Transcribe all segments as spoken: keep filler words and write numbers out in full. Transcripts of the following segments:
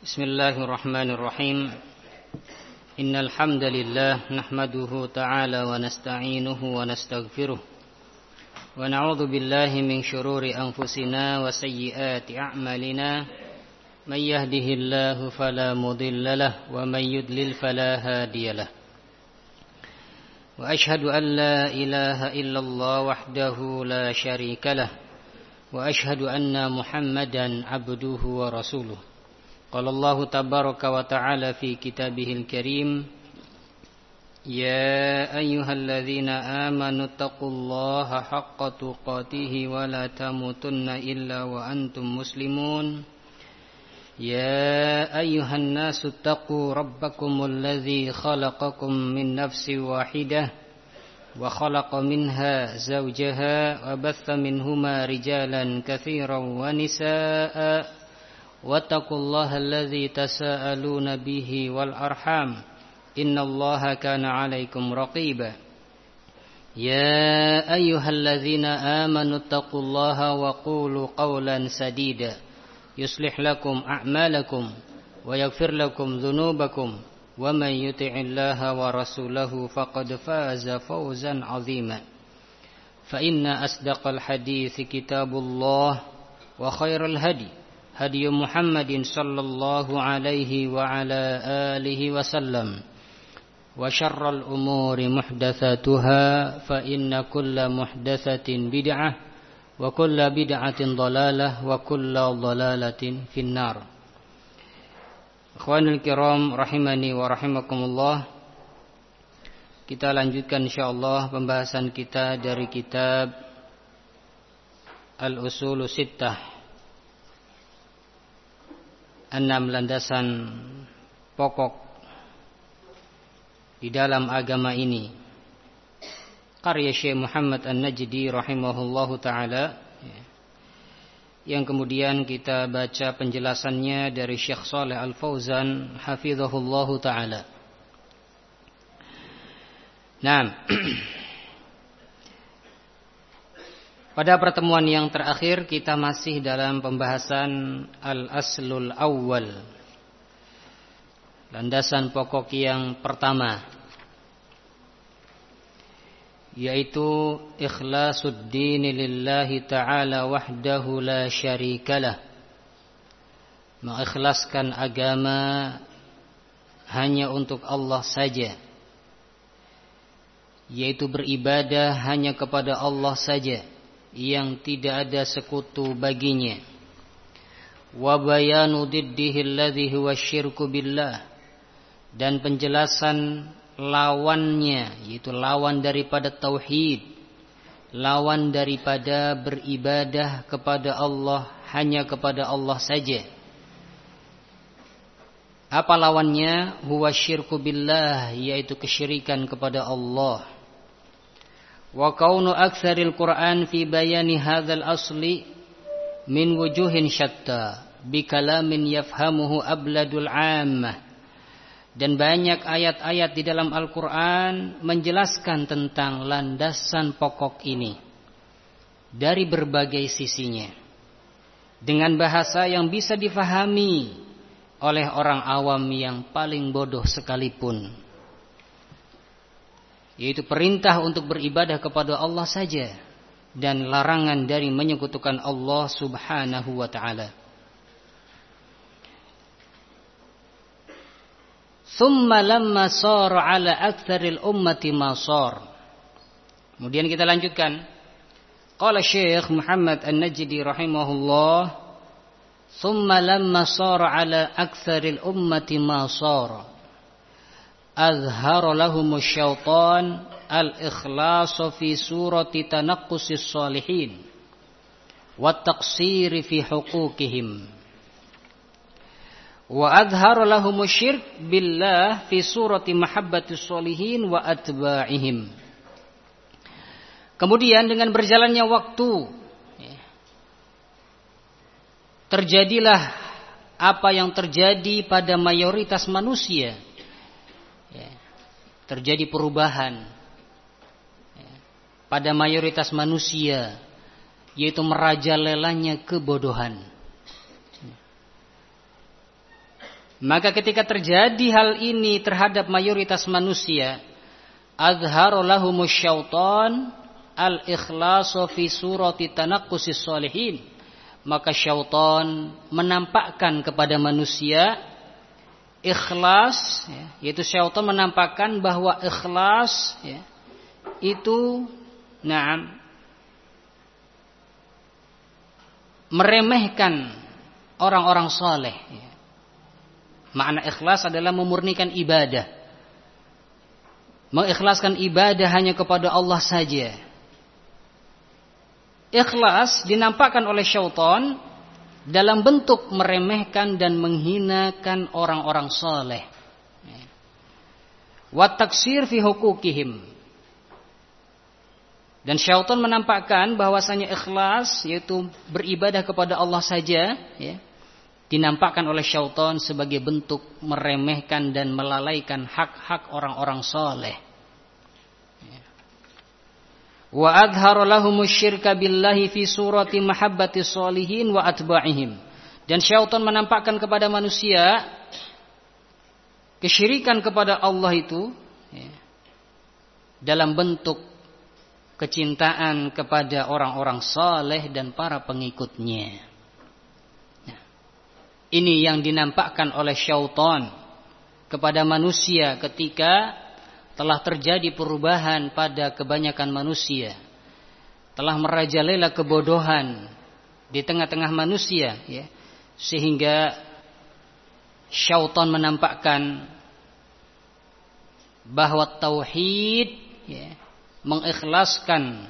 Bismillahirrahmanirrahim. Innal hamdalillah nahmaduhu ta'ala wa nasta'inuhu wa nastaghfiruh. Wa na'udzu billahi min shururi anfusina wa sayyiati a'malina. May yahdihillahu fala mudilla lahu wa may yudlil fala hadiya lahu. Wa ashhadu an la ilaha illallah wahdahu la syarika lahu. Wa ashhadu anna Muhammadan abduhu wa rasuluh. Qala Allah tabaraka wa ta'ala fi kitabihil karim, ya ayyuhalladzina amanu taqullaha haqqa tuqatih wa la tamutunna illa wa antum muslimun. Ya ayyuhan nasu taqu rabbakumul ladzi khalaqakum min nafsin wahidah wa khalaqa minha zawjaha wa batha minhuma rijalan katsiran wa nisaa'a. واتقوا الله الذي تساءلون به والأرحام إن الله كان عليكم رقيبا يا أيها الذين آمنوا اتقوا الله وقولوا قولا سديدا يصلح لكم أعمالكم ويغفر لكم ذنوبكم ومن يطع الله ورسوله فقد فاز فوزا عظيما فإن أصدق الحديث كتاب الله وخير الهدي هدي محمد صلى الله عليه وعلى آله وسلم وشر الأمور محدثاتها فإن كل محدثة بدعة وكل بدعة ضلالة وكل ضلالة في النار. Ikhwanul kiram rahimani wa rahimakumullah. Kita lanjutkan insyaallah pembahasan kita dari kitab Al-Usulus Sittah, enam landasan pokok di dalam agama ini, karya Syekh Muhammad An-Najdi rahimahullahu ta'ala, yang kemudian kita baca penjelasannya dari Syekh Shalih Al-Fauzan hafizahullahu ta'ala. Nah, pada pertemuan yang terakhir kita masih dalam pembahasan al-aslul awwal, landasan pokok yang pertama, yaitu ikhlasuddin lillahi ta'ala wahdahu la syarikalah, mengikhlaskan agama hanya untuk Allah saja, yaitu beribadah hanya kepada Allah saja yang tidak ada sekutu baginya. Wa bayanu diddihi alladhi huwa syirku billah, dan penjelasan lawannya, yaitu lawan daripada tauhid, lawan daripada beribadah kepada Allah hanya kepada Allah saja. Apa lawannya? Huwa syirku billah, yaitu kesyirikan kepada Allah. Wa kaunu aktsaril Qur'an fi bayani hadzal asli min wujuhin syatta bi kalamin yafhamuhu abladul 'ammah, dan banyak ayat-ayat di dalam Al-Qur'an menjelaskan tentang landasan pokok ini dari berbagai sisinya dengan bahasa yang bisa difahami oleh orang awam yang paling bodoh sekalipun, yaitu perintah untuk beribadah kepada Allah saja dan larangan dari menyekutukan Allah subhanahu wa ta'ala. Thumma lamma sara ala aktsaril ummati ma sar. Kemudian kita lanjutkan. Qala Syekh Muhammad An-Najdi rahimahullah, thumma lamma sara ala aktsaril ummati ma sar azhara lahum syaitan al-ikhlas fi surati tanaqqusis salihin wa taqsir fi huquqihim wa azhara lahum syirk billah fi surati mahabbatis salihin wa atba'ihim. Kemudian dengan berjalannya waktu, terjadilah apa yang terjadi pada mayoritas manusia. Terjadi perubahan pada mayoritas manusia, yaitu merajalelanya kebodohan. Maka ketika terjadi hal ini terhadap mayoritas manusia, azhara lahumus syaitan al-ikhlasu fi surati tanaqqusis sholihin. Maka syaitan menampakkan kepada manusia ikhlas, ya, yaitu syaitan menampakkan bahwa ikhlas, ya, itu na'am meremehkan orang-orang saleh. Ya. Makna ikhlas adalah memurnikan ibadah. Mengikhlaskan ibadah hanya kepada Allah saja. Ikhlas dinampakkan oleh syaitan dalam bentuk meremehkan dan menghinakan orang-orang saleh. Wa taksir fi hukukihim. Dan syaitan menampakkan bahwasanya ikhlas yaitu beribadah kepada Allah saja, ya, dinampakkan oleh syaitan sebagai bentuk meremehkan dan melalaikan hak-hak orang-orang saleh. Wa adhara lahumus syirka billahi fi surati mahabbati sholihin wa atba'ihim. Dan syaitan menampakkan kepada manusia kesyirikan kepada Allah itu, ya, dalam bentuk kecintaan kepada orang-orang saleh dan para pengikutnya. Ini yang dinampakkan oleh syaitan kepada manusia ketika telah terjadi perubahan pada kebanyakan manusia. Telah merajalela kebodohan di tengah-tengah manusia, ya, sehingga syaitan menampakkan bahwa tauhid, ya, mengikhlaskan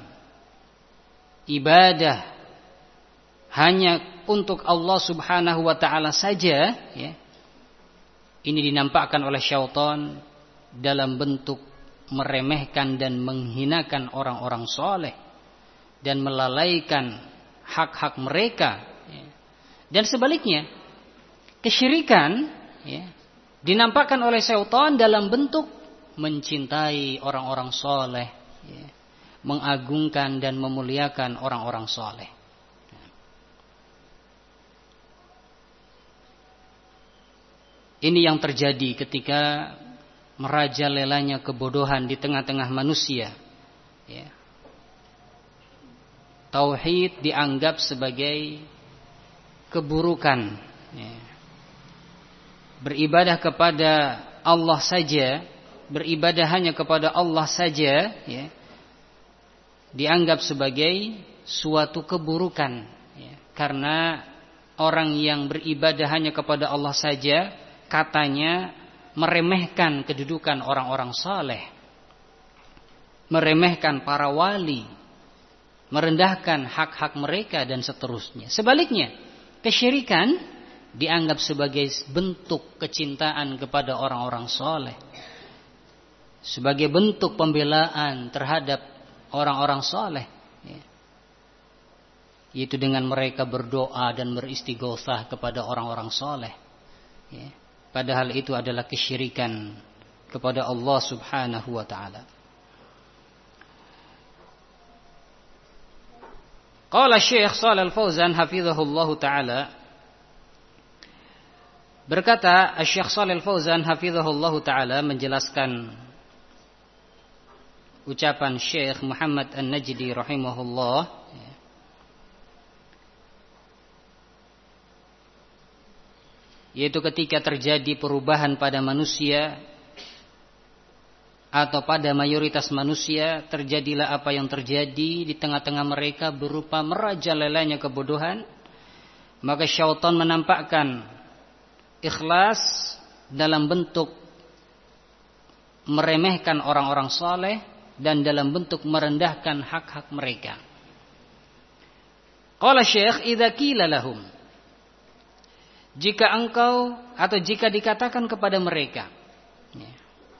ibadah hanya untuk Allah subhanahu wa ta'ala saja, ya, ini dinampakkan oleh syaitan dalam bentuk meremehkan dan menghinakan orang-orang soleh dan melalaikan hak-hak mereka, ya. Dan sebaliknya kesyirikan, ya, dinampakkan oleh syaitan dalam bentuk mencintai orang-orang soleh, ya, mengagungkan dan memuliakan orang-orang soleh. Ini yang terjadi ketika merajalelanya kebodohan di tengah-tengah manusia, ya. Tauhid dianggap sebagai keburukan, ya. Beribadah kepada Allah saja, beribadah hanya kepada Allah saja, ya, dianggap sebagai suatu keburukan, ya. Karena orang yang beribadah hanya kepada Allah saja katanya meremehkan kedudukan orang-orang saleh, meremehkan para wali, merendahkan hak-hak mereka dan seterusnya. Sebaliknya, kesyirikan dianggap sebagai bentuk kecintaan kepada orang-orang saleh, sebagai bentuk pembelaan terhadap orang-orang saleh, ya, yaitu dengan mereka berdoa dan beristighosah kepada orang-orang saleh, ya. Padahal itu adalah kesyirikan kepada Allah subhanahu wa ta'ala. Qala Syekh Shalal Fauzan hafizahullah ta'ala, berkata Syekh Shalal Fauzan hafizahullah ta'ala menjelaskan ucapan Syekh Muhammad An-Najdi rahimahullah, yaitu ketika terjadi perubahan pada manusia atau pada mayoritas manusia, terjadilah apa yang terjadi di tengah-tengah mereka berupa merajalelanya kebodohan, maka syaitan menampakkan ikhlas dalam bentuk meremehkan orang-orang saleh dan dalam bentuk merendahkan hak-hak mereka. Qala Syekh, idza qila lahum, jika engkau atau jika dikatakan kepada mereka, ya,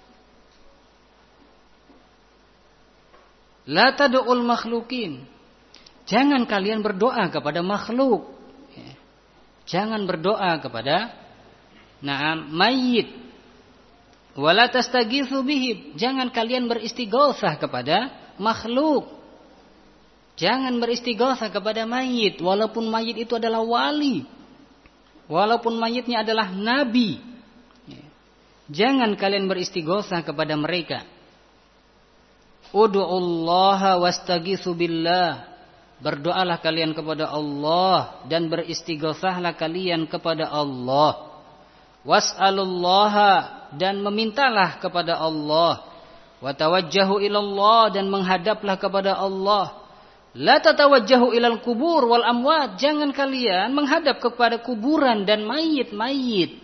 la tad'ul makhlukin, jangan kalian berdoa kepada makhluk, ya, jangan berdoa kepada na'am mayyit, wala tastaghitsu bihim, jangan kalian beristighosah kepada makhluk, jangan beristighosah kepada mayyit, walaupun mayyit itu adalah wali, walaupun mayitnya adalah nabi, Jangan kalian beristighosah kepada mereka. Ud'ullaha wastaghitsu billah. Berdoalah kalian kepada Allah dan beristighosahlah kalian kepada Allah. Was'alullaha, dan memintalah kepada Allah. Wa tawajjahu ilallah, dan menghadaplah kepada Allah. La tatawajjahu ilal kubur wal amwat. Jangan kalian menghadap kepada kuburan dan mayit-mayit.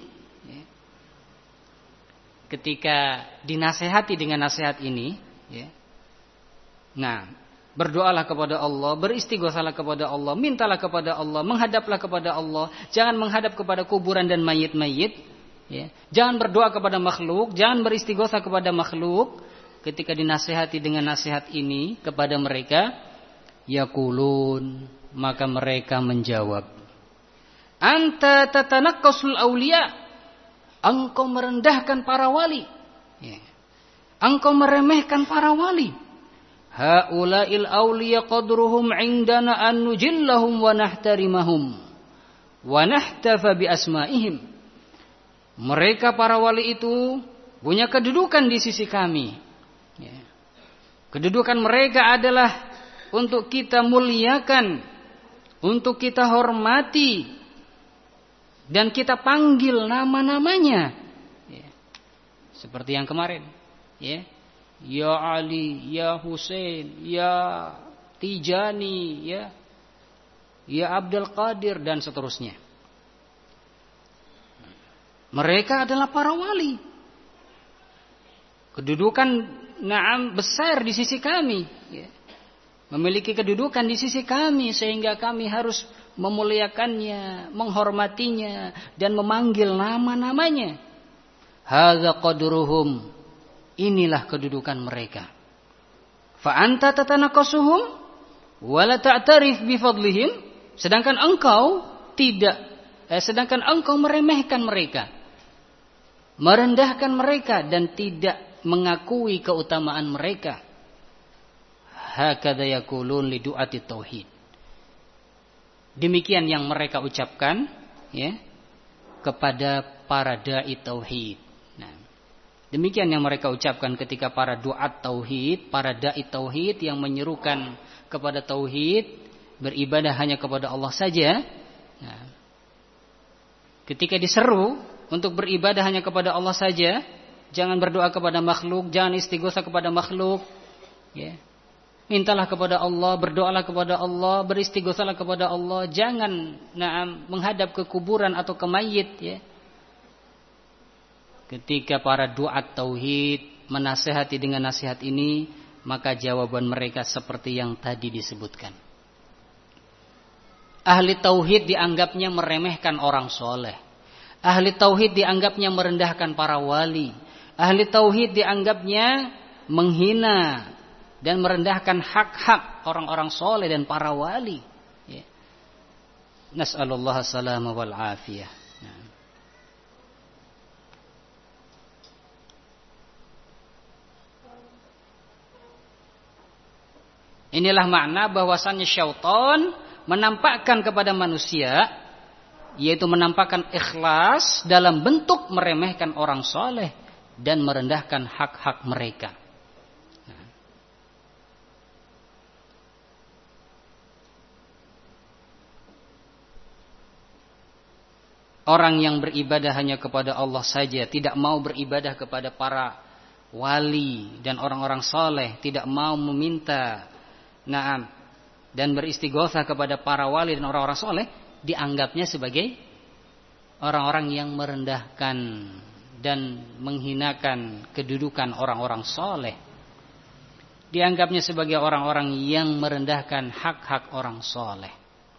Ketika dinasehati dengan nasihat ini, ya. Nah, berdoalah kepada Allah, beristighosahlah kepada Allah, mintalah kepada Allah, menghadaplah kepada Allah. Jangan menghadap kepada kuburan dan mayit-mayit, ya. Jangan berdoa kepada makhluk, jangan beristighosah kepada makhluk. Ketika dinasehati dengan nasihat ini kepada mereka, yaqulun, maka mereka menjawab, anta tatanakkasul auliya. Engkau merendahkan para wali, ya. Engkau meremehkan para wali. Haula'il awliya qadruhum indana an nujillahum wa nahtarimahum wa nahtafa bi asma'ihim. Mereka para wali itu punya kedudukan di sisi kami, ya. Kedudukan mereka adalah untuk kita muliakan, untuk kita hormati, dan kita panggil nama-namanya, ya. Seperti yang kemarin, ya, ya Ali, ya Husain, ya Tijani, ya, ya Abdul Qadir, dan seterusnya. Mereka adalah para wali. Kedudukan na'am besar di sisi kami, ya. Memiliki kedudukan di sisi kami sehingga kami harus memuliakannya, menghormatinya, dan memanggil nama-namanya. Hadza qadruhum. Inilah kedudukan mereka. Fa anta tatanaqasuhum wa la ta'tarif bi fadlihim. Sedangkan engkau tidak eh, sedangkan engkau meremehkan mereka, merendahkan mereka, dan tidak mengakui keutamaan mereka. Hakadha yaqulun li du'ati tauhid. Demikian yang mereka ucapkan, ya, kepada para dai tauhid. Nah, demikian yang mereka ucapkan ketika para duat tauhid, para dai tauhid yang menyerukan kepada tauhid, beribadah hanya kepada Allah saja. Nah, ketika diseru untuk beribadah hanya kepada Allah saja, jangan berdoa kepada makhluk, jangan istighosah kepada makhluk, ya. Mintalah kepada Allah, berdoalah kepada Allah, beristighosahlah kepada Allah. Jangan na'am menghadap ke kuburan atau ke mayit, ya. Ketika para duat tauhid menasihati dengan nasihat ini, maka jawaban mereka seperti yang tadi disebutkan. Ahli tauhid dianggapnya meremehkan orang soleh. Ahli tauhid dianggapnya merendahkan para wali. Ahli tauhid dianggapnya menghina dan merendahkan hak-hak orang-orang soleh dan para wali, ya. Nas'alullah salama wal afiyah. Nah. Inilah makna bahwasannya syaitan menampakkan kepada manusia, yaitu menampakkan ikhlas dalam bentuk meremehkan orang soleh dan merendahkan hak-hak mereka. Orang yang beribadah hanya kepada Allah saja, tidak mau beribadah kepada para wali dan orang-orang soleh, tidak mau meminta na'am dan beristighosah kepada para wali dan orang-orang soleh, dianggapnya sebagai orang-orang yang merendahkan dan menghinakan kedudukan orang-orang soleh. Dianggapnya sebagai orang-orang yang merendahkan hak-hak orang soleh.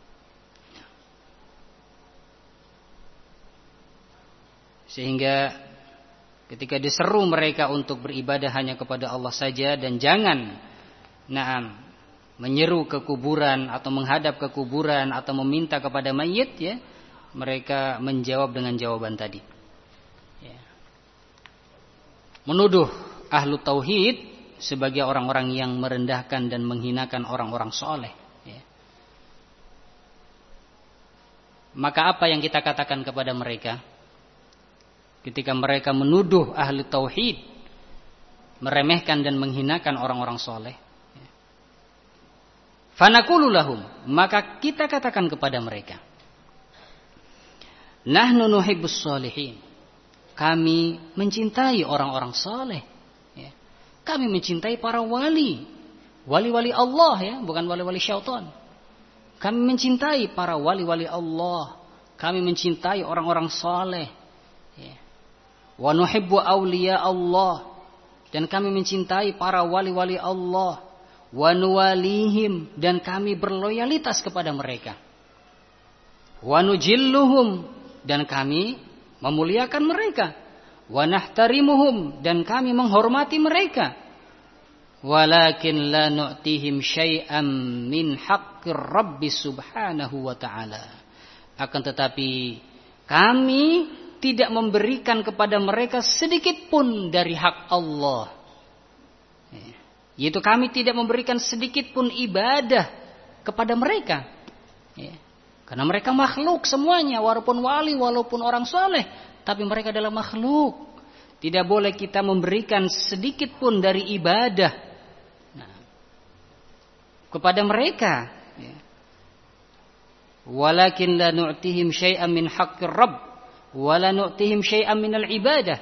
Sehingga ketika diseru mereka untuk beribadah hanya kepada Allah saja dan jangan na'am menyeru ke kuburan atau menghadap ke kuburan atau meminta kepada mayit, ya, mereka menjawab dengan jawaban tadi, ya. Menuduh ahlu tauhid sebagai orang-orang yang merendahkan dan menghinakan orang-orang soleh, ya. Maka apa yang kita katakan kepada mereka ketika mereka menuduh ahli tauhid, meremehkan dan menghinakan orang-orang soleh. Fanaqulu lahum, maka kita katakan kepada mereka, nahnu nuhibbus sholihin, kami mencintai orang-orang soleh. Kami mencintai para wali, wali-wali Allah ya, bukan wali-wali syaitan. Kami mencintai para wali-wali Allah. Kami mencintai orang-orang saleh. Wa nuhibbu awliya Allah, dan kami mencintai para wali-wali Allah. Wa nuwalihim, dan kami berloyalitas kepada mereka. Wa nujilluhum, dan kami memuliakan mereka. Wa nahtarimuhum, dan kami menghormati mereka. Walakin la nu'tihim syai'am min haqqir Rabbi subhanahu wa ta'ala. Akan tetapi kami tidak memberikan kepada mereka sedikit pun dari hak Allah. Yaitu kami tidak memberikan sedikit pun ibadah kepada mereka. Karena mereka makhluk semuanya, walaupun wali, walaupun orang soleh, tapi mereka adalah makhluk. Tidak boleh kita memberikan sedikit pun dari ibadah nah, kepada mereka. Walakin la nu'tihim syai'an min haqqir Rabb, wa la nu'tihim syai'an minal ibadah.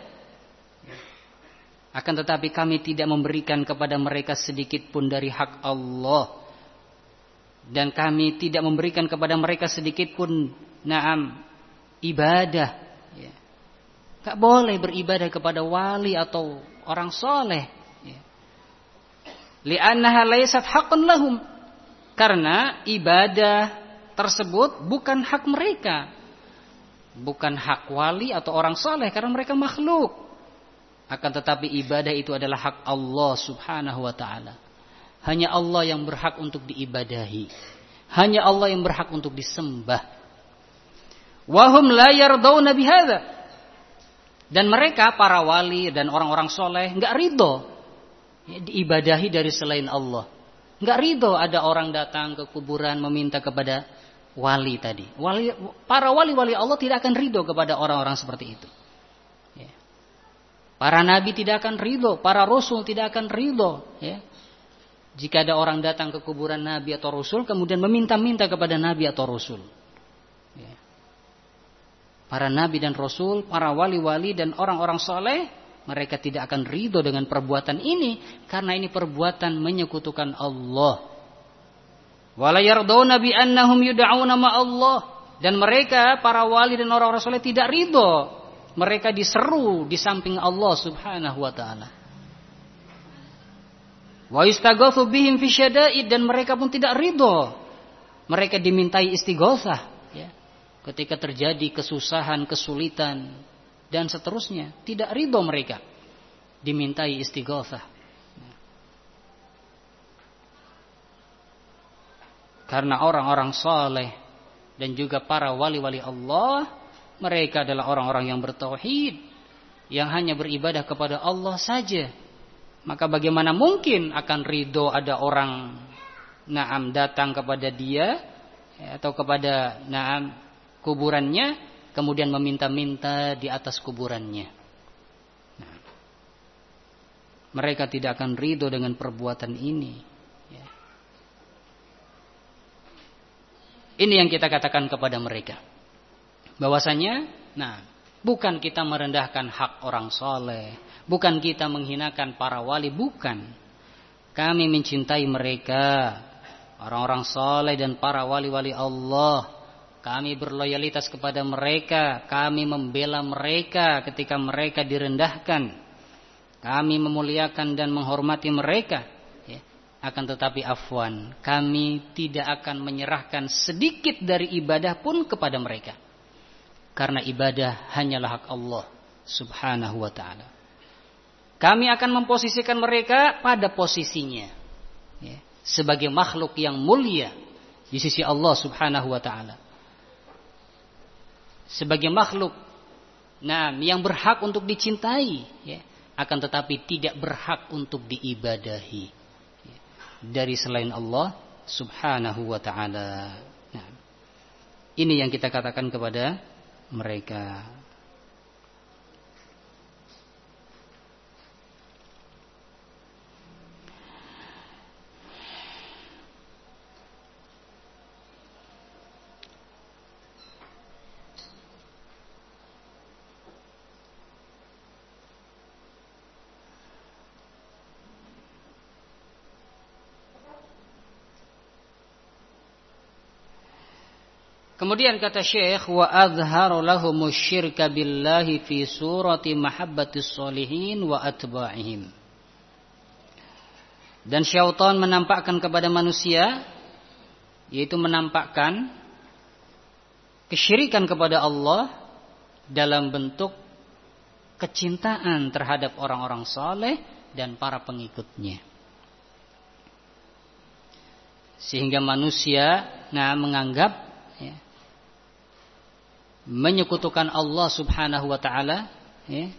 Akan tetapi kami tidak memberikan kepada mereka sedikit pun dari hak Allah, dan kami tidak memberikan kepada mereka sedikit pun na'am ibadah. Tak boleh beribadah kepada wali atau orang soleh. Li'annaha laysat haqqan lahum, karena ibadah tersebut bukan hak mereka, bukan hak wali atau orang soleh, karena mereka makhluk. Akan tetapi ibadah itu adalah hak Allah subhanahu wa ta'ala. Hanya Allah yang berhak untuk diibadahi, hanya Allah yang berhak untuk disembah. Wahum la yardawna bihadza, dan mereka para wali dan orang-orang soleh nggak ridho ya, diibadahi dari selain Allah. Nggak ridho ada orang datang ke kuburan meminta kepada wali tadi. Wali, para wali-wali Allah tidak akan ridho kepada orang-orang seperti itu. Ya. Para nabi tidak akan ridho, para rasul tidak akan ridho. Ya. Jika ada orang datang ke kuburan nabi atau rasul kemudian meminta-minta kepada nabi atau rasul. Ya. Para nabi dan rasul, para wali-wali dan orang-orang soleh, mereka tidak akan ridho dengan perbuatan ini, karena ini perbuatan menyekutukan Allah. Wala yardawna bi annahum yud'auna ma Allah, dan mereka para wali dan orang-orang soleh tidak ridho mereka diseru di samping Allah subhanahu wa ta'ala. Wa yustaghatsu bihim fi syada'id, dan mereka pun tidak ridho mereka dimintai istighatsah ya. Ketika terjadi kesusahan, kesulitan, dan seterusnya, tidak ridho mereka dimintai istighatsah. Karena orang-orang saleh dan juga para wali-wali Allah, mereka adalah orang-orang yang bertauhid, yang hanya beribadah kepada Allah saja. Maka bagaimana mungkin akan ridho ada orang na'am datang kepada dia atau kepada na'am kuburannya, kemudian meminta-minta di atas kuburannya. Nah, mereka tidak akan ridho dengan perbuatan ini. Ya. Ini yang kita katakan kepada mereka, bahwasanya, nah, bukan kita merendahkan hak orang soleh, bukan kita menghinakan para wali, bukan. Kami mencintai mereka, orang-orang soleh dan para wali-wali Allah. Kami berloyalitas kepada mereka, kami membela mereka ketika mereka direndahkan, kami memuliakan dan menghormati mereka. Ya. Akan tetapi afwan, kami tidak akan menyerahkan sedikit dari ibadah pun kepada mereka, karena ibadah hanyalah hak Allah subhanahu wa ta'ala. Kami akan memposisikan mereka pada posisinya ya, sebagai makhluk yang mulia di sisi Allah subhanahu wa ta'ala, sebagai makhluk nah yang berhak untuk dicintai ya, akan tetapi tidak berhak untuk diibadahi ya, dari selain Allah subhanahu wa ta'ala. Nah, ini yang kita katakan kepada mereka. Kemudian kata Syekh, wa azharu lahumus syirka billahi fi surati mahabbatis sholihin wa atba'ihim. Dan syaitan menampakkan kepada manusia, yaitu menampakkan kesyirikan kepada Allah dalam bentuk kecintaan terhadap orang-orang saleh dan para pengikutnya. Sehingga manusia nah menganggap ya, menyekutukan Allah Subhanahu wa taala ya,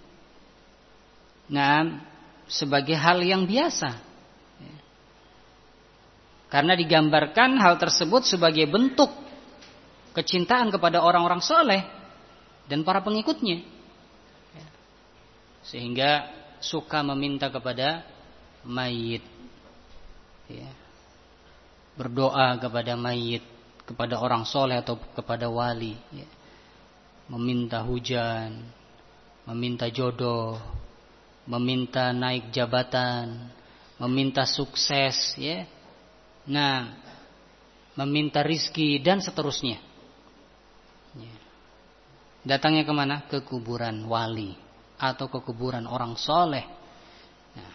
nah sebagai hal yang biasa. Ya. Karena digambarkan hal tersebut sebagai bentuk kecintaan kepada orang-orang saleh dan para pengikutnya. Ya. Sehingga suka meminta kepada mayit. Ya. Berdoa kepada mayit, kepada orang soleh atau kepada wali, ya. Meminta hujan, meminta jodoh, meminta naik jabatan, meminta sukses, ya. Nah, meminta rizki dan seterusnya. Ya. Datangnya kemana? Ke kuburan wali atau ke kuburan orang soleh. Nah.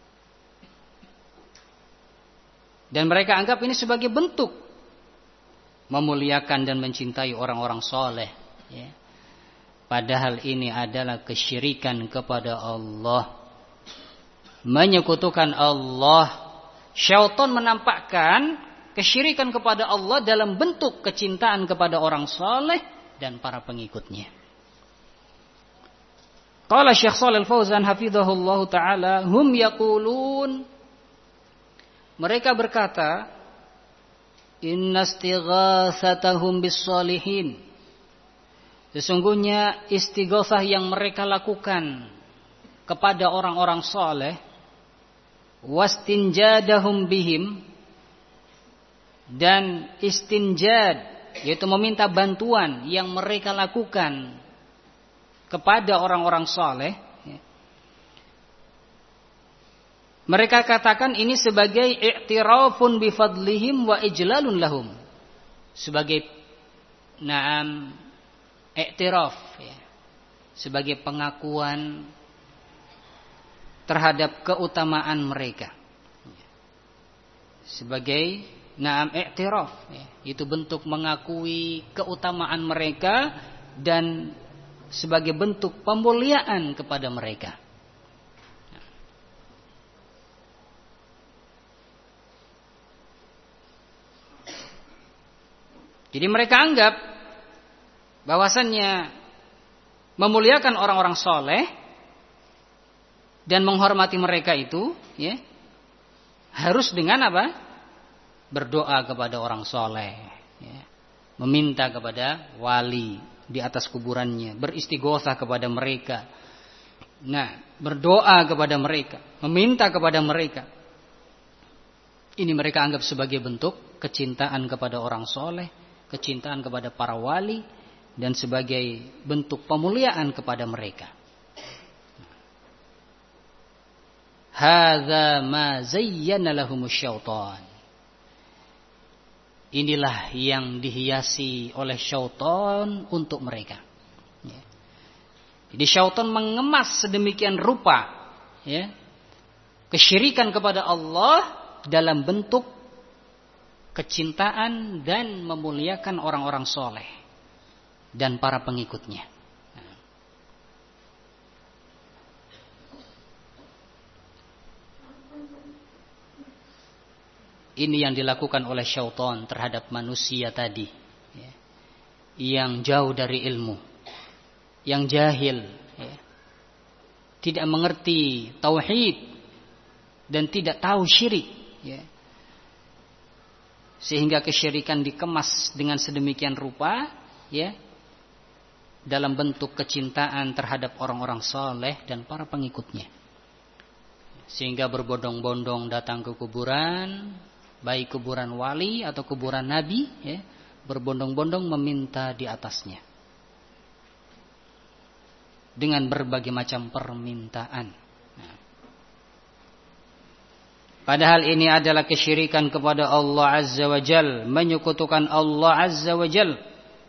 Dan mereka anggap ini sebagai bentuk memuliakan dan mencintai orang-orang soleh. Ya. Padahal ini adalah kesyirikan kepada Allah, menyekutukan Allah. Syaitan menampakkan kesyirikan kepada Allah dalam bentuk kecintaan kepada orang saleh dan para pengikutnya. Qala Syekh Shalih Al-Fauzan hafizahullah taala, hum yaqulun, mereka berkata, inna istighatsatahum bis-shalihin, sesungguhnya istighatsah yang mereka lakukan kepada orang-orang saleh, wastinjadahum bihim, dan istinjad yaitu meminta bantuan yang mereka lakukan kepada orang-orang saleh, mereka katakan ini sebagai i'tirafun bifadlihim wa ijlalun lahum, sebagai na'am i'tiraf ya, sebagai pengakuan terhadap keutamaan mereka, sebagai na'am i'tiraf ya, itu bentuk mengakui keutamaan mereka dan sebagai bentuk pemuliaan kepada mereka. Jadi mereka anggap bahwasannya memuliakan orang-orang soleh dan menghormati mereka itu ya, harus dengan apa? Berdoa kepada orang soleh ya, meminta kepada wali di atas kuburannya, beristighotsah kepada mereka, nah berdoa kepada mereka, meminta kepada mereka. Ini mereka anggap sebagai bentuk kecintaan kepada orang soleh, kecintaan kepada para wali, dan sebagai bentuk pemuliaan kepada mereka. Hadza ma zayyana lahumus syaitan. Inilah yang dihiasi oleh syaitan untuk mereka. Ya. Jadi syaitan mengemas sedemikian rupa ya, kesyirikan kepada Allah dalam bentuk kecintaan dan memuliakan orang-orang soleh dan para pengikutnya. Ini yang dilakukan oleh syaitan terhadap manusia tadi ya, yang jauh dari ilmu, yang jahil ya, tidak mengerti tauhid dan tidak tahu syirik ya. Sehingga kesyirikan dikemas dengan sedemikian rupa ya, dalam bentuk kecintaan terhadap orang-orang saleh dan para pengikutnya. Sehingga berbondong-bondong datang ke kuburan, baik kuburan wali atau kuburan nabi ya, berbondong-bondong meminta di atasnya dengan berbagai macam permintaan. Nah. Padahal ini adalah kesyirikan kepada Allah Azza wa Jal, menyekutukan Allah Azza wa Jal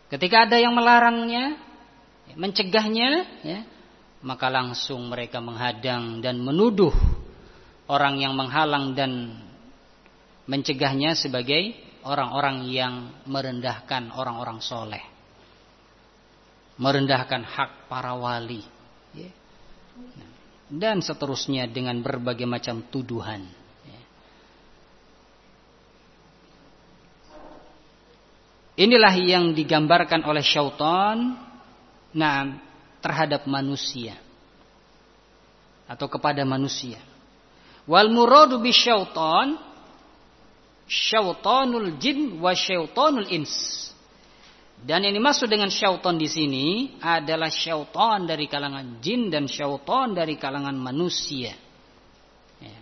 Ketika ada yang melarangnya, mencegahnya, ya, maka langsung mereka menghadang dan menuduh orang yang menghalang dan mencegahnya sebagai orang-orang yang merendahkan orang-orang soleh, merendahkan hak para wali, ya, dan seterusnya dengan berbagai macam tuduhan. Inilah yang digambarkan oleh syaitan, nah, terhadap manusia atau kepada manusia. Wal muradu bisyaitan syaitanul jin wa syaitanul ins. Dan yang dimaksud dengan syaitan di sini adalah syaitan dari kalangan jin dan syaitan dari kalangan manusia. Ya.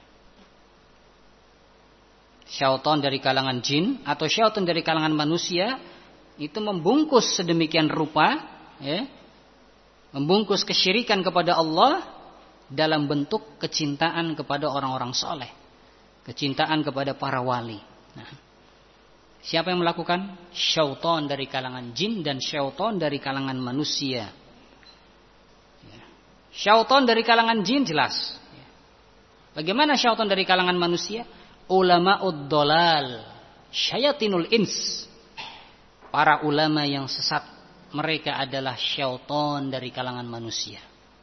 Syaitan dari kalangan jin atau syaitan dari kalangan manusia itu membungkus sedemikian rupa, ya, membungkus kesyirikan kepada Allah dalam bentuk kecintaan kepada orang-orang soleh, kecintaan kepada para wali. Nah, siapa yang melakukan? Syaitan dari kalangan jin dan syaitan dari kalangan manusia. Syaitan dari kalangan jin jelas. Bagaimana syaitan dari kalangan manusia? Ulama'ud dolal, syayatinul ins. Para ulama yang sesat, mereka adalah syaitan dari kalangan manusia.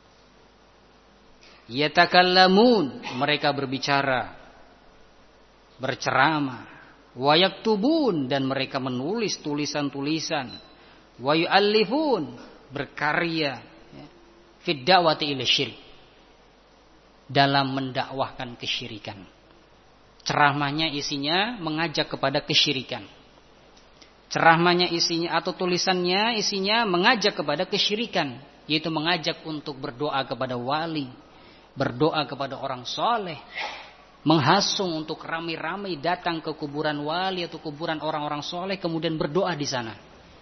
Yatakallamun, mereka berbicara, berceramah. Wa yaktubun, dan mereka menulis tulisan-tulisan. Wa yu'allifun, berkarya, fid da'wati ila syirik, dalam mendakwahkan kesyirikan. Ceramahnya isinya mengajak kepada kesyirikan. Ceramahnya isinya atau tulisannya isinya mengajak kepada kesyirikan, yaitu mengajak untuk berdoa kepada wali, berdoa kepada orang soleh, menghasung untuk ramai-ramai datang ke kuburan wali atau kuburan orang-orang soleh kemudian berdoa di sana.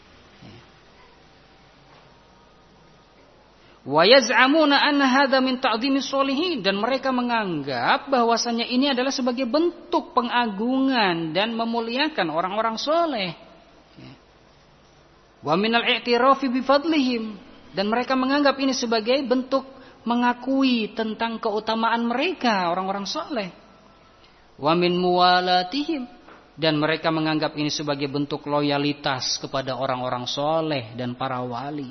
Wa yaz'amuna anna hadza min ta'dhimis sholihin, dan mereka menganggap bahwasanya ini adalah sebagai bentuk pengagungan dan memuliakan orang-orang soleh. Wa minal i'tirafi bi fadlihim, dan mereka menganggap ini sebagai bentuk mengakui tentang keutamaan mereka orang-orang soleh. Wa min muwalatihim, dan mereka menganggap ini sebagai bentuk loyalitas kepada orang-orang soleh dan para wali.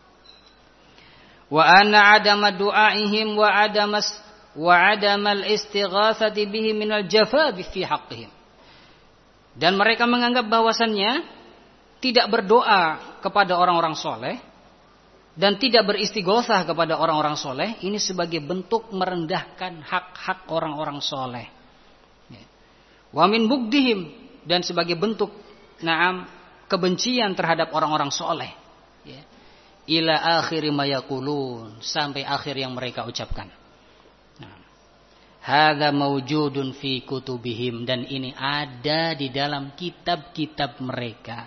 Wa anna adama du'aihim wa adamas wa adamal istighatsati bihi minal jafabi fi haqqihim, dan mereka menganggap bahwasannya tidak berdoa kepada orang-orang soleh dan tidak beristighosah kepada orang-orang soleh ini sebagai bentuk merendahkan hak-hak orang-orang soleh. Wa min bugdihim, dan sebagai bentuk na'am kebencian terhadap orang-orang soleh. Ila akhiri ma yaqulun, sampai akhir yang mereka ucapkan. Hadza mawjudun fi kutubihim, dan ini ada di dalam kitab-kitab mereka,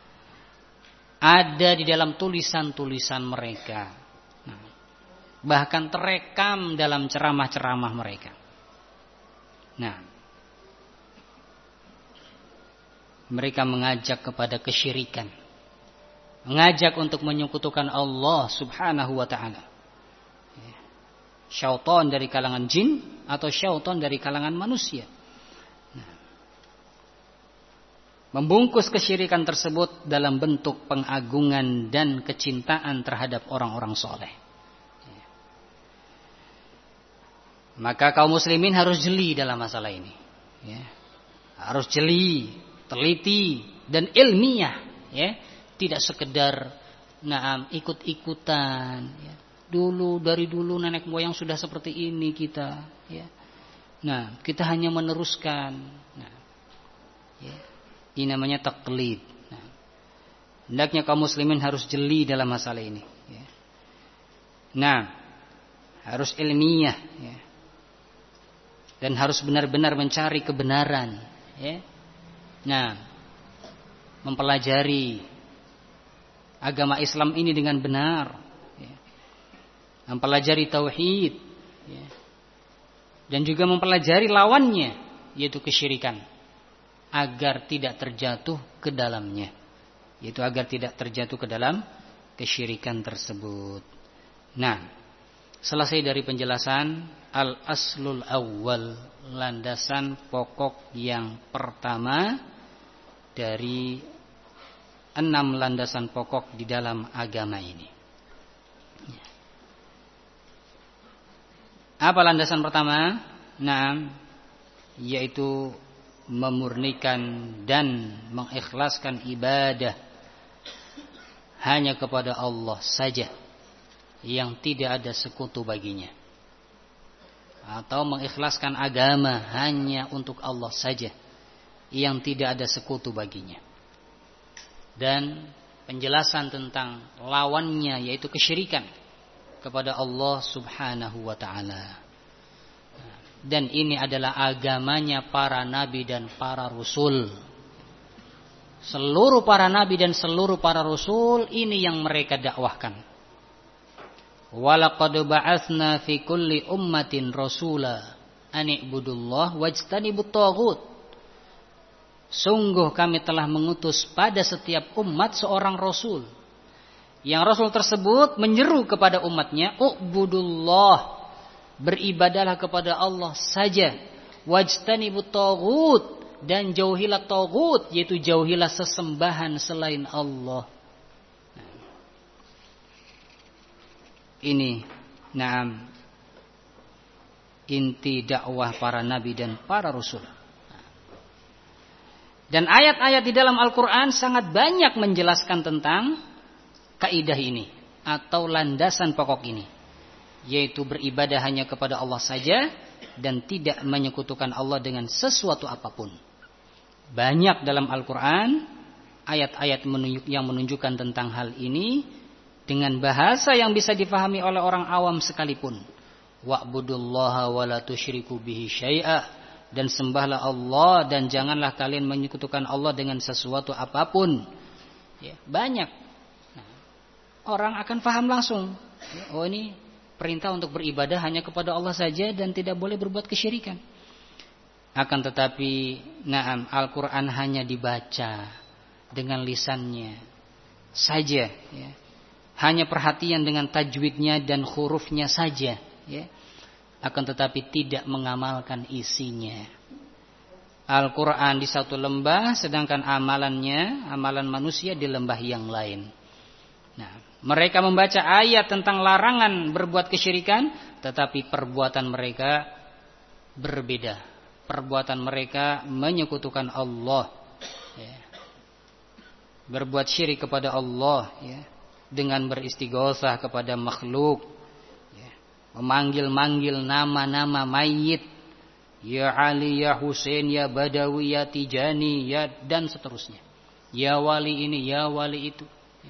ada di dalam tulisan-tulisan mereka, bahkan terekam dalam ceramah-ceramah mereka. Nah, mereka mengajak kepada kesyirikan, mengajak untuk menyekutukan Allah subhanahu wa ta'ala. Syaitan dari kalangan jin atau syaitan dari kalangan manusia. Nah, membungkus kesyirikan tersebut dalam bentuk pengagungan dan kecintaan terhadap orang-orang soleh. Maka kaum muslimin harus jeli dalam masalah ini. Ya. Harus jeli, teliti, dan ilmiah. Ya. Tidak sekedar naam ikut-ikutan. Ya. Dulu dari dulu nenek moyang sudah seperti ini kita. Ya. Nah, kita hanya meneruskan. Nah, ya. Ini namanya taklid. Nah, hendaknya kaum muslimin harus jeli dalam masalah ini. Ya. Nah, harus ilmiah. Ya. Dan harus benar-benar mencari kebenaran. Ya. Nah, mempelajari agama Islam ini dengan benar. Ya. Mempelajari tauhid. Ya. Dan juga mempelajari lawannya, yaitu kesyirikan, agar tidak terjatuh ke dalamnya, yaitu agar tidak terjatuh ke dalam kesyirikan tersebut. Nah, selesai dari penjelasan al-aslul awwal, landasan pokok yang pertama dari enam landasan pokok di dalam agama ini. Apa landasan pertama? Nah, yaitu memurnikan dan mengikhlaskan ibadah hanya kepada Allah saja, yang tidak ada sekutu baginya. Atau mengikhlaskan agama hanya untuk Allah saja, yang tidak ada sekutu baginya. Dan penjelasan tentang lawannya, yaitu kesyirikan kepada Allah subhanahu wa ta'ala. Dan ini adalah agamanya para nabi dan para rasul. Seluruh para nabi dan seluruh para rasul, ini yang mereka dakwahkan. Walaqad ba'atsna fi kulli ummatin rasula an i'budullah wajtanibut taghut. Sungguh kami telah mengutus pada setiap umat seorang rasul. Yang rasul tersebut menyeru kepada umatnya, u'budullah, beribadalah kepada Allah saja. Wajtanibut taghut, dan jauhilah taghut, yaitu jauhilah sesembahan selain Allah. Ini na'am inti dakwah para nabi dan para rasul. Dan ayat-ayat di dalam Al-Quran sangat banyak menjelaskan tentang kaidah ini atau landasan pokok ini, yaitu beribadah hanya kepada Allah saja dan tidak menyekutukan Allah dengan sesuatu apapun. Banyak dalam Al-Quran ayat-ayat yang menunjukkan tentang hal ini dengan bahasa yang bisa difahami oleh orang awam sekalipun. Wa'budullaha wa la tusyriku bihi syai'a, dan sembahlah Allah dan janganlah kalian menyekutukan Allah dengan sesuatu apapun. Ya, banyak. Nah, orang akan faham langsung. Ya, oh ini perintah untuk beribadah hanya kepada Allah saja dan tidak boleh berbuat kesyirikan. Akan tetapi, na'am, Al-Quran hanya dibaca dengan lisannya saja. Ya. Hanya perhatian dengan tajwidnya dan hurufnya saja. Ya. Akan tetapi tidak mengamalkan isinya. Al-Quran di satu lembah, sedangkan amalannya, amalan manusia di lembah yang lain. Nah, mereka membaca ayat tentang larangan berbuat kesyirikan, tetapi perbuatan mereka berbeda. Perbuatan mereka menyekutukan Allah, ya. Berbuat syirik kepada Allah, ya. Dengan beristighosah kepada makhluk, memanggil-manggil nama-nama mayit, ya Ali, ya Husain, ya Badawi, ya Tijani, ya dan seterusnya. Ya wali ini, ya wali itu.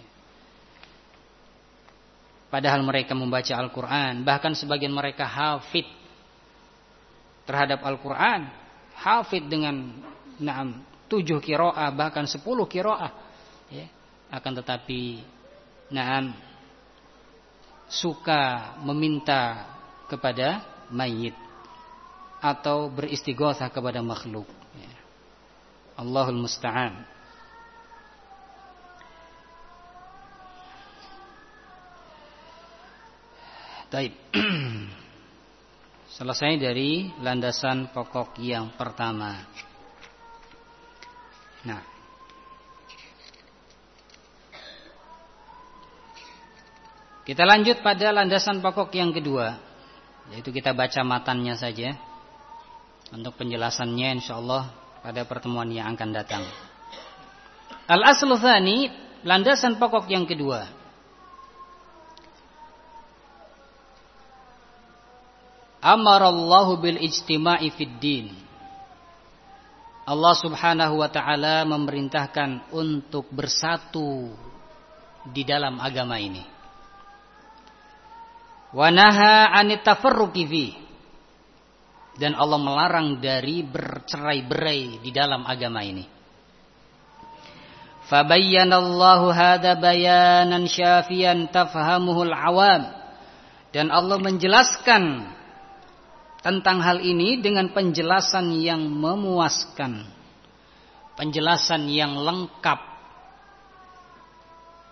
Padahal mereka membaca Al-Quran, bahkan sebagian mereka hafid terhadap Al-Quran, hafid dengan naam tujuh qiraah, bahkan sepuluh qiraah. Ya. Akan tetapi naam suka meminta kepada mayit atau beristighotsah kepada makhluk. Ya. Allahul musta'an. Baik. Selesai dari landasan pokok yang pertama. Nah, kita lanjut pada landasan pokok yang kedua, yaitu kita baca matannya saja. Untuk penjelasannya insyaallah pada pertemuan yang akan datang. Al-aslu tsani, landasan pokok yang kedua. Amarallahu bil ijtima'i fid din. Allah Subhanahu wa taala memerintahkan untuk bersatu di dalam agama ini. Wa naha 'anit tafarruqi fi, dan Allah melarang dari bercerai-berai di dalam agama ini. Fa bayyanallahu hadza bayanan syafiyan tafhamuhul awam, dan Allah menjelaskan tentang hal ini dengan penjelasan yang memuaskan, penjelasan yang lengkap,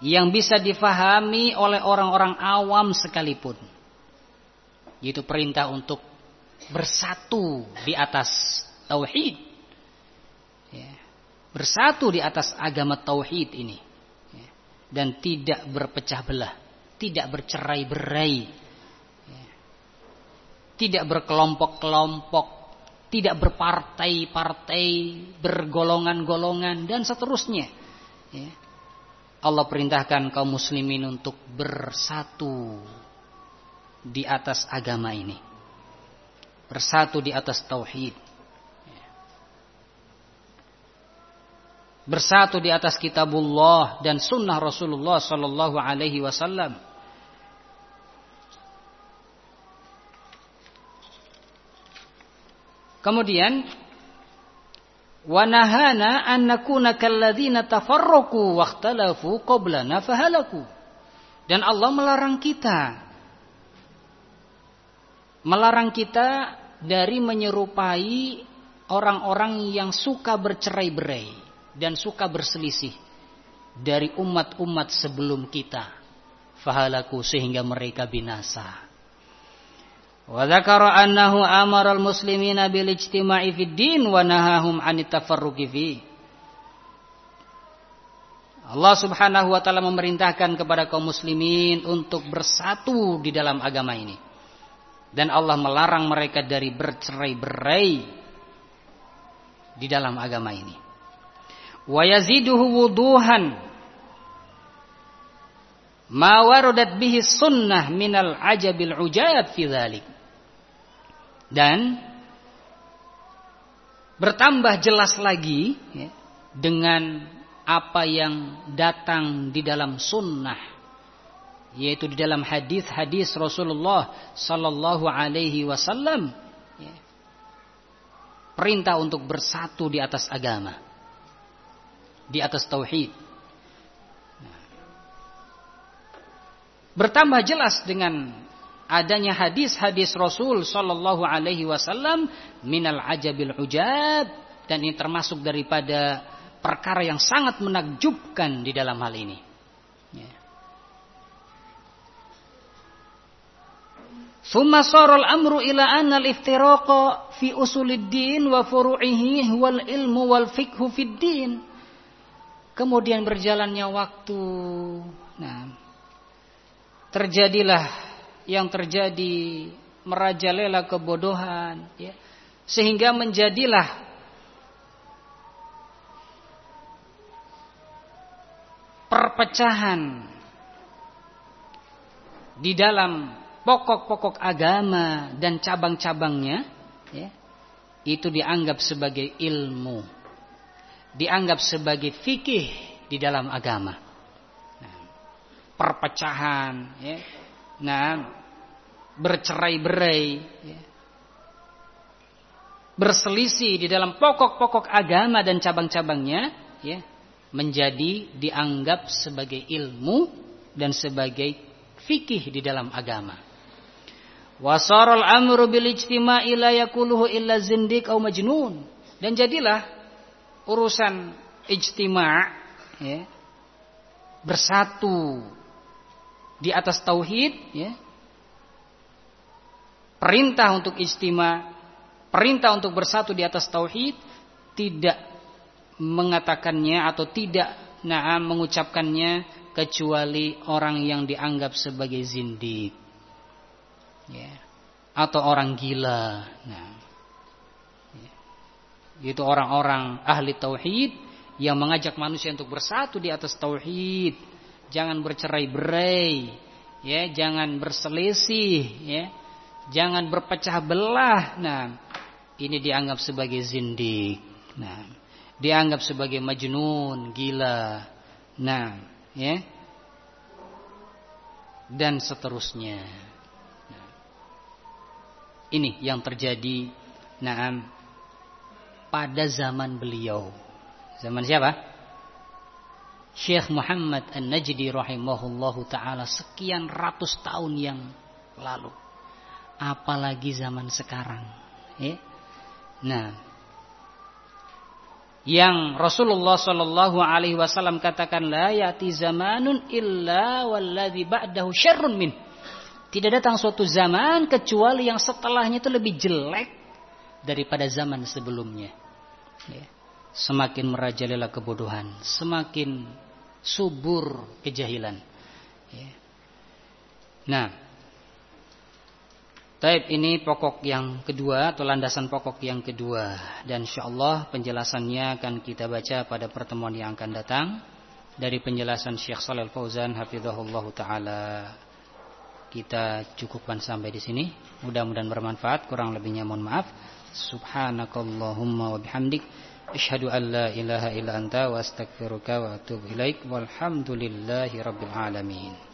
yang bisa difahami oleh orang-orang awam sekalipun, yaitu perintah untuk bersatu di atas tauhid, ya, bersatu di atas agama tauhid ini, ya, dan tidak berpecah belah, tidak bercerai-berai, ya, tidak berkelompok-kelompok, tidak berpartai-partai, bergolongan-golongan, dan seterusnya, ya. Allah perintahkan kaum muslimin untuk bersatu di atas agama ini, bersatu di atas tauhid, bersatu di atas kitabullah dan sunnah Rasulullah sallallahu alaihi wasallam. Kemudian wa nahana an nakuna kalladzina tafarraqu wakhtalafu qablana fahalaku. Dan Allah melarang kita melarang kita dari menyerupai orang-orang yang suka bercerai-berai dan suka berselisih dari umat-umat sebelum kita, fahalaku, sehingga mereka binasa. Wa dzakara annahu amara al-muslimina bil ijtima'i fid din wa nahahum 'anit tafarruqi fi. Allah Subhanahu wa taala memerintahkan kepada kaum muslimin untuk bersatu di dalam agama ini, dan Allah melarang mereka dari bercerai-berai di dalam agama ini. Wa yaziduhu wuduhan ma waradat bihi sunnah minal ajabil ujab fi dzalik. Dan bertambah jelas lagi, ya, dengan apa yang datang di dalam sunnah, yaitu di dalam hadis-hadis Rasulullah sallallahu alaihi wasallam, ya, perintah untuk bersatu di atas agama, di atas tauhid. Nah, bertambah jelas dengan adanya hadis-hadis Rasul sallallahu alaihi wasallam minal ajabil ujab, dan ini termasuk daripada perkara yang sangat menakjubkan di dalam hal ini, ya. Tsumma sara al-amru ila anna al-iftiraqa fi usuliddin wa furu'ihi wal ilmu wal fiqhu fid din. Kemudian berjalannya waktu, nah, terjadilah yang terjadi, merajalela kebodohan, ya, sehingga menjadilah perpecahan di dalam pokok-pokok agama dan cabang-cabangnya, ya, itu dianggap sebagai ilmu, dianggap sebagai fikih di dalam agama. Nah, perpecahan, ya, nah, bercerai-berai, ya, berselisih di dalam pokok-pokok agama dan cabang-cabangnya, ya, menjadi dianggap sebagai ilmu dan sebagai fikih di dalam agama. Wasaral amru bil ijtima'i la yakuluhu illa zindiq aw majnun. Dan jadilah urusan ijtima', ya, bersatu di atas tauhid, ya, perintah untuk ijtima', perintah untuk bersatu di atas tauhid, tidak mengatakannya atau tidak na'am mengucapkannya kecuali orang yang dianggap sebagai zindiq, ya, atau orang gila. Nah, ya, itu orang-orang ahli tauhid yang mengajak manusia untuk bersatu di atas tauhid. Jangan bercerai-berai, ya, jangan berselisih, ya, jangan berpecah belah. Nah, ini dianggap sebagai zindiq. Nah, dianggap sebagai majnun, gila. Nah, ya, dan seterusnya. Nah, ini yang terjadi, nah, pada zaman beliau. Zaman siapa? Syekh Muhammad An-Najdi rahimahullahu ta'ala, sekian ratus tahun yang lalu. Apalagi zaman sekarang, ya? Nah, yang Rasulullah Shallallahu Alaihi Wasallam katakan, la yati zamanun illa walladzi ba'dahu syarrun min. Tidak datang suatu zaman kecuali yang setelahnya itu lebih jelek daripada zaman sebelumnya. Ya. Semakin merajalela kebodohan, semakin subur kejahilan. Ya. Nah, taib ini pokok yang kedua atau landasan pokok yang kedua, dan insyaallah penjelasannya akan kita baca pada pertemuan yang akan datang dari penjelasan Syekh Shalal Fauzan hafizahullah taala. Kita cukupkan sampai di sini. Mudah-mudahan bermanfaat. Kurang lebihnya mohon maaf. Subhanakallahumma wa bihamdik, asyhadu an la ilaha illa anta wa astaghfiruka wa atubu ilaik. Walhamdulillahi rabbil alamin.